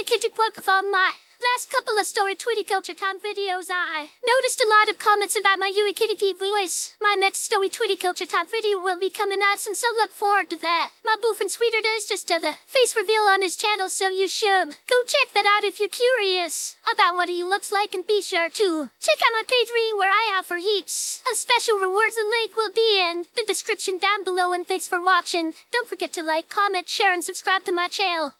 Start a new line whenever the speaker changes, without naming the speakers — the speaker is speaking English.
Kitty Quirk from my last couple of Story Tweety Culture Time videos. I noticed a lot of comments about my Yui Kitty P voice. My next Story Tweety Culture Time video will be coming out soon, so look forward to that. My boyfriend Sweeter does just the face reveal on his channel, so you should go check that out if you're curious about what he looks like, and be sure to check out my Patreon where I offer heaps of special rewards. The link will be in the description down below, and thanks for watching. Don't forget to like, comment, share, and subscribe to my channel.